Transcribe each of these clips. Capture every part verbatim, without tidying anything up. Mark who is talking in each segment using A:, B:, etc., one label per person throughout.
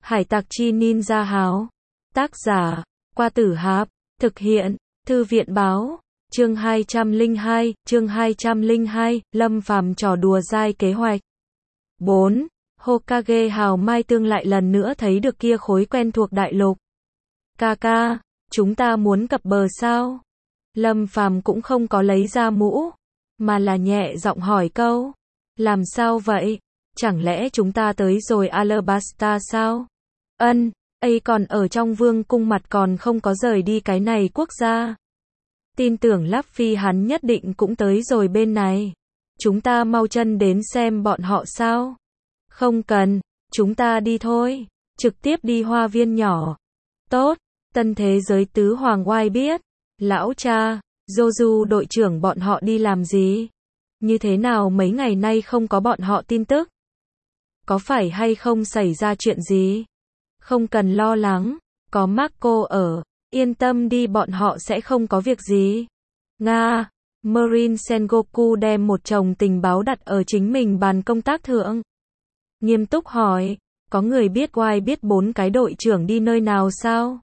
A: Hải tặc chi ninja háo. Tác giả, Qua Tử Hạp. Thực hiện, Thư viện báo. Chương hai trăm lẻ hai, chương hai trăm lẻ hai, Lâm Phàm trò đùa dai kế hoạch. bốn. Hokage hào mai tương lại lần nữa thấy được kia khối quen thuộc đại lục. Ca ca, chúng ta muốn cập bờ sao? Lâm Phàm cũng không có lấy ra mũ, mà là nhẹ giọng hỏi câu. Làm sao vậy? Chẳng lẽ chúng ta tới rồi Alabasta sao? Ân, ấy còn ở trong vương cung mặt còn không có rời đi cái này quốc gia. Tin tưởng Luffy hắn nhất định cũng tới rồi bên này. Chúng ta mau chân đến xem bọn họ sao? Không cần, chúng ta đi thôi. Trực tiếp đi hoa viên nhỏ. Tốt, tân thế giới tứ hoàng oai biết. Lão cha, Joju đội trưởng bọn họ đi làm gì? Như thế nào mấy ngày nay không có bọn họ tin tức? Có phải hay không xảy ra chuyện gì? Không cần lo lắng, có Marco ở, yên tâm đi bọn họ sẽ không có việc gì. Nga, Marine Sengoku đem một chồng tình báo đặt ở chính mình bàn công tác thượng. Nghiêm túc hỏi, có người biết oai biết bốn cái đội trưởng đi nơi nào sao?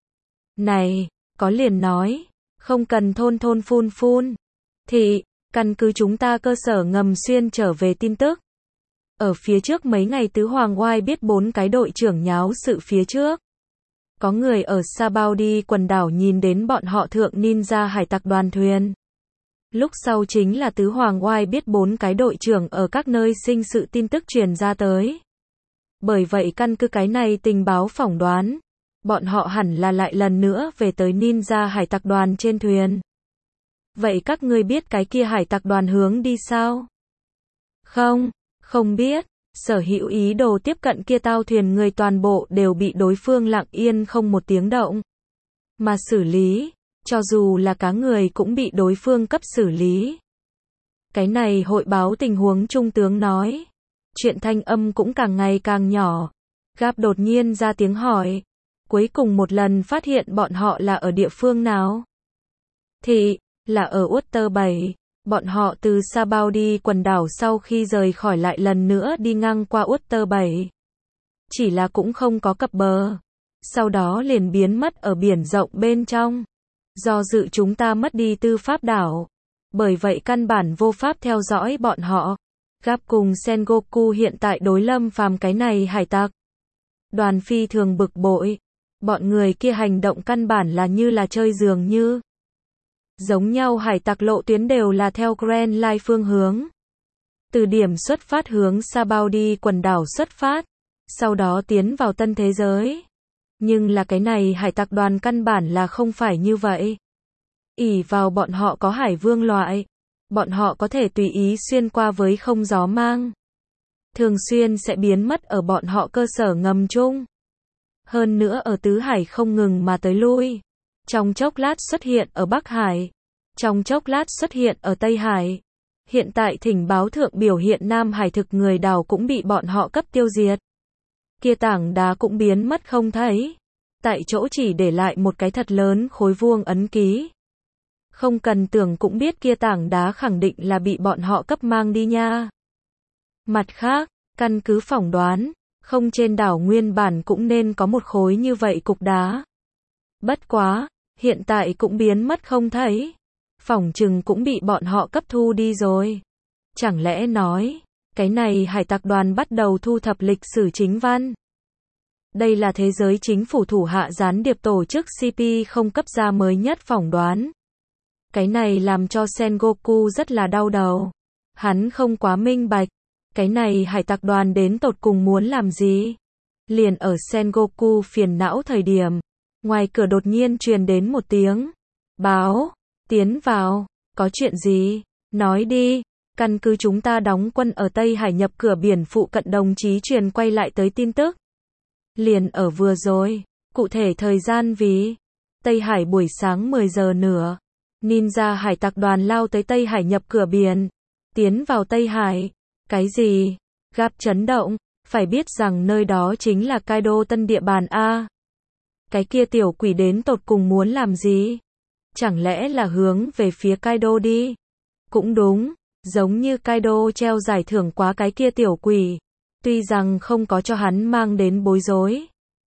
A: Này, có liền nói, không cần thôn thôn phun phun. Thì, căn cứ chúng ta cơ sở ngầm xuyên trở về tin tức. Ở phía trước mấy ngày tứ hoàng oai biết bốn cái đội trưởng nháo sự phía trước. Có người ở Sabaody quần đảo nhìn đến bọn họ thượng ninja hải tặc đoàn thuyền. Lúc sau chính là tứ hoàng oai biết bốn cái đội trưởng ở các nơi sinh sự tin tức truyền ra tới. Bởi vậy căn cứ cái này tình báo phỏng đoán, bọn họ hẳn là lại lần nữa về tới ninja hải tặc đoàn trên thuyền. Vậy các ngươi biết cái kia hải tặc đoàn hướng đi sao? Không, không biết. Sở hữu ý đồ tiếp cận kia tao thuyền người toàn bộ đều bị đối phương lặng yên không một tiếng động mà xử lý, cho dù là cá người cũng bị đối phương cấp xử lý. Cái này hội báo tình huống trung tướng nói. Chuyện thanh âm cũng càng ngày càng nhỏ. Gap đột nhiên ra tiếng hỏi. Cuối cùng một lần phát hiện bọn họ là ở địa phương nào? Thì, là ở Water bảy. Bọn họ từ Sabaody quần đảo sau khi rời khỏi lại lần nữa đi ngang qua Water bảy. Chỉ là cũng không có cập bờ. Sau đó liền biến mất ở biển rộng bên trong. Do dự chúng ta mất đi tư pháp đảo. Bởi vậy căn bản vô pháp theo dõi bọn họ. Gap cùng Sengoku hiện tại đối Lâm Phàm cái này hải tặc đoàn phi thường bực bội. Bọn người kia hành động căn bản là như là chơi dường như. Giống nhau hải tặc lộ tuyến đều là theo Grand Line phương hướng. Từ điểm xuất phát hướng Sabaody quần đảo xuất phát. Sau đó tiến vào tân thế giới. Nhưng là cái này hải tặc đoàn căn bản là không phải như vậy. ỷ vào bọn họ có hải vương loại. Bọn họ có thể tùy ý xuyên qua với không gió mang. Thường xuyên sẽ biến mất ở bọn họ cơ sở ngầm chung. Hơn nữa ở tứ hải không ngừng mà tới lui. Trong chốc lát xuất hiện ở Bắc Hải. Trong chốc lát xuất hiện ở Tây Hải. Hiện tại thỉnh báo thượng biểu hiện Nam Hải thực người đảo cũng bị bọn họ cấp tiêu diệt. Kia tảng đá cũng biến mất không thấy. Tại chỗ chỉ để lại một cái thật lớn khối vuông ấn ký. Không cần tưởng cũng biết kia tảng đá khẳng định là bị bọn họ cấp mang đi nha. Mặt khác, căn cứ phỏng đoán, không trên đảo nguyên bản cũng nên có một khối như vậy cục đá. Bất quá, hiện tại cũng biến mất không thấy. Phỏng chừng cũng bị bọn họ cấp thu đi rồi. Chẳng lẽ nói, cái này hải tặc đoàn bắt đầu thu thập lịch sử chính văn. Đây là thế giới chính phủ thủ hạ gián điệp tổ chức xê pê không cấp ra mới nhất phỏng đoán. Cái này làm cho Sengoku rất là đau đầu. Hắn không quá minh bạch. Cái này hải tặc đoàn đến tột cùng muốn làm gì? Liền ở Sengoku phiền não thời điểm. Ngoài cửa đột nhiên truyền đến một tiếng. Báo, tiến vào, có chuyện gì? Nói đi. Căn cứ chúng ta đóng quân ở Tây Hải nhập cửa biển phụ cận đồng chí truyền quay lại tới tin tức. Liền ở vừa rồi. Cụ thể thời gian vì Tây Hải buổi sáng mười giờ nửa. Ninja hải tặc đoàn lao tới Tây Hải nhập cửa biển. Tiến vào Tây Hải. Cái gì? Gap chấn động. Phải biết rằng nơi đó chính là Kaido tân địa bàn A. Cái kia tiểu quỷ đến tột cùng muốn làm gì? Chẳng lẽ là hướng về phía Kaido đi? Cũng đúng. Giống như Kaido treo giải thưởng quá cái kia tiểu quỷ. Tuy rằng không có cho hắn mang đến bối rối.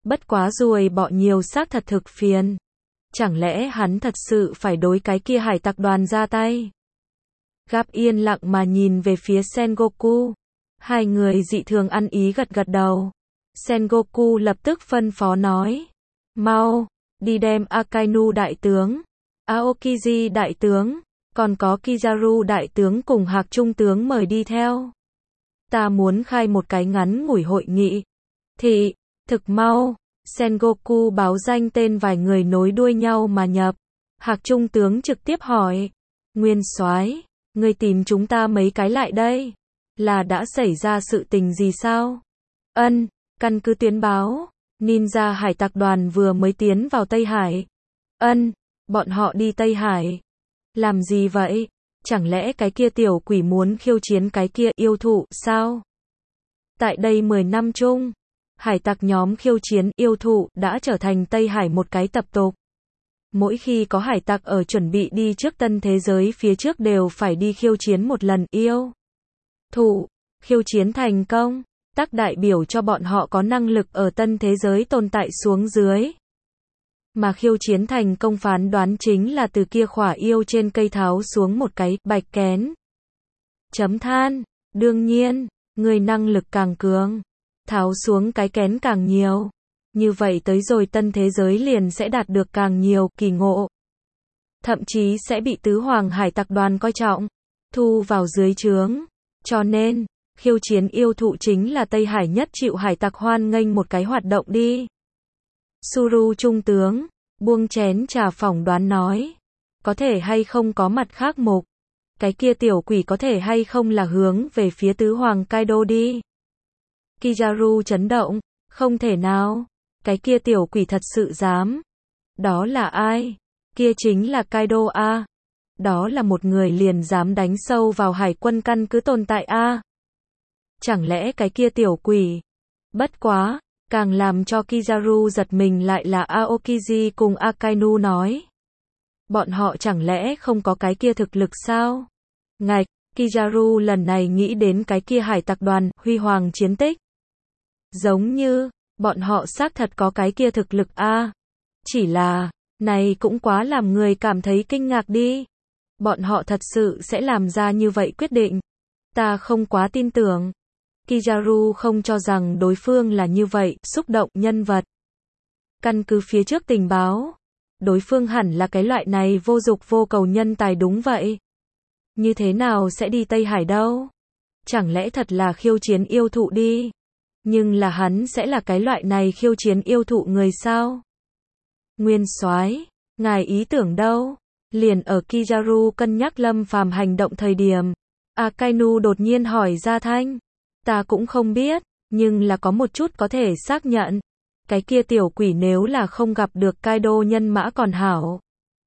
A: Bất quá ruồi bọ nhiều xác thật thực phiền. Chẳng lẽ hắn thật sự phải đối cái kia hải tặc đoàn ra tay? Gap yên lặng mà nhìn về phía Sengoku. Hai người dị thường ăn ý gật gật đầu. Sengoku lập tức phân phó nói. Mau, đi đem Akainu đại tướng, Aokiji đại tướng, còn có Kizaru đại tướng cùng Hạc trung tướng mời đi theo. Ta muốn khai một cái ngắn ngủi hội nghị. Thị, thực mau, Sengoku báo danh tên vài người nối đuôi nhau mà nhập. Hạc trung tướng trực tiếp hỏi. Nguyên soái, ngươi tìm chúng ta mấy cái lại đây? Là đã xảy ra sự tình gì sao? Ân, căn cứ tuyến báo, ninja hải tặc đoàn vừa mới tiến vào Tây Hải. Ân, bọn họ đi Tây Hải. Làm gì vậy? Chẳng lẽ cái kia tiểu quỷ muốn khiêu chiến cái kia yêu thụ sao? Tại đây mười năm chung, hải tặc nhóm khiêu chiến yêu thụ đã trở thành Tây Hải một cái tập tục. Mỗi khi có hải tặc ở chuẩn bị đi trước tân thế giới phía trước đều phải đi khiêu chiến một lần yêu thụ. Khiêu chiến thành công, tác đại biểu cho bọn họ có năng lực ở tân thế giới tồn tại xuống dưới. Mà khiêu chiến thành công phán đoán chính là từ kia khỏa yêu trên cây tháo xuống một cái bạch kén. Chấm than, đương nhiên, người năng lực càng cường, tháo xuống cái kén càng nhiều. Như vậy tới rồi tân thế giới liền sẽ đạt được càng nhiều kỳ ngộ. Thậm chí sẽ bị tứ hoàng hải tặc đoàn coi trọng, thu vào dưới trướng. Cho nên, khiêu chiến yêu thụ chính là Tây Hải nhất chịu hải tặc hoan nghênh một cái hoạt động đi. Suru trung tướng, buông chén trà phỏng đoán nói. Có thể hay không có mặt khác mục. Cái kia tiểu quỷ có thể hay không là hướng về phía tứ hoàng Kaido đi. Kizaru chấn động, không thể nào. Cái kia tiểu quỷ thật sự dám. Đó là ai? Kia chính là Kaido a. Đó là một người liền dám đánh sâu vào hải quân căn cứ tồn tại a. Chẳng lẽ cái kia tiểu quỷ? Bất quá, càng làm cho Kizaru giật mình lại là Aokiji cùng Akainu nói. Bọn họ chẳng lẽ không có cái kia thực lực sao? Ngạch, Kizaru lần này nghĩ đến cái kia hải tặc đoàn, huy hoàng chiến tích. Giống như, bọn họ xác thật có cái kia thực lực a. Chỉ là, này cũng quá làm người cảm thấy kinh ngạc đi. Bọn họ thật sự sẽ làm ra như vậy quyết định. Ta không quá tin tưởng. Kizaru không cho rằng đối phương là như vậy, xúc động nhân vật. Căn cứ phía trước tình báo, đối phương hẳn là cái loại này vô dục vô cầu nhân tài đúng vậy. Như thế nào sẽ đi Tây Hải đâu? Chẳng lẽ thật là khiêu chiến yêu thụ đi? Nhưng là hắn sẽ là cái loại này khiêu chiến yêu thụ người sao? Nguyên soái, ngài ý tưởng đâu? Liền ở Kizaru cân nhắc Lâm Phàm hành động thời điểm, Akainu đột nhiên hỏi ra thanh. Ta cũng không biết, nhưng là có một chút có thể xác nhận. Cái kia tiểu quỷ nếu là không gặp được Kaido nhân mã còn hảo.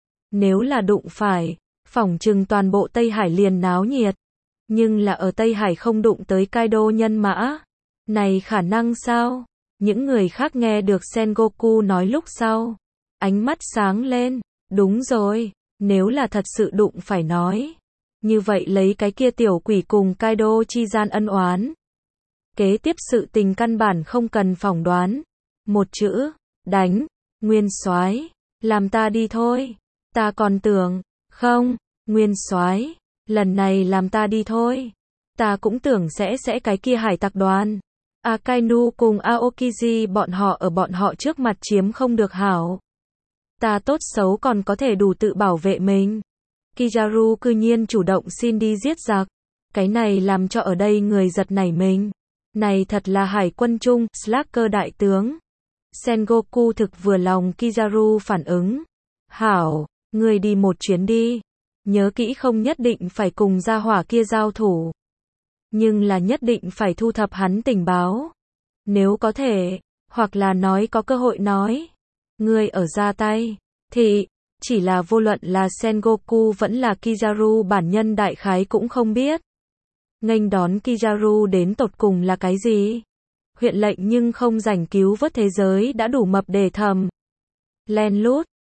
A: Nếu là đụng phải, phỏng chừng toàn bộ Tây Hải liền náo nhiệt. Nhưng là ở Tây Hải không đụng tới Kaido nhân mã. Này khả năng sao? Những người khác nghe được Sengoku nói lúc sau. Ánh mắt sáng lên. Đúng rồi, nếu là thật sự đụng phải nói. Như vậy lấy cái kia tiểu quỷ cùng Kaido chi gian ân oán. Kế tiếp sự tình căn bản không cần phỏng đoán. Một chữ, đánh. Nguyên soái, làm ta đi thôi. Ta còn tưởng, không, Nguyên soái, lần này làm ta đi thôi. Ta cũng tưởng sẽ sẽ cái kia hải tặc đoàn. Akainu cùng Aokiji bọn họ ở bọn họ trước mặt chiếm không được hảo. Ta tốt xấu còn có thể đủ tự bảo vệ mình. Kizaru cư nhiên chủ động xin đi giết giặc. Cái này làm cho ở đây người giật nảy mình. Này thật là hải quân trung, Slacker đại tướng. Sengoku thực vừa lòng Kizaru phản ứng. Hảo, người đi một chuyến đi. Nhớ kỹ không nhất định phải cùng gia hỏa kia giao thủ. Nhưng là nhất định phải thu thập hắn tình báo. Nếu có thể, hoặc là nói có cơ hội nói. Người ở ra tay, thì, chỉ là vô luận là Sengoku vẫn là Kizaru bản nhân đại khái cũng không biết. Nghênh đón Kizaru đến tột cùng là cái gì? Huyện lệnh nhưng không rảnh cứu vớt thế giới đã đủ mập để thầm. Len lút,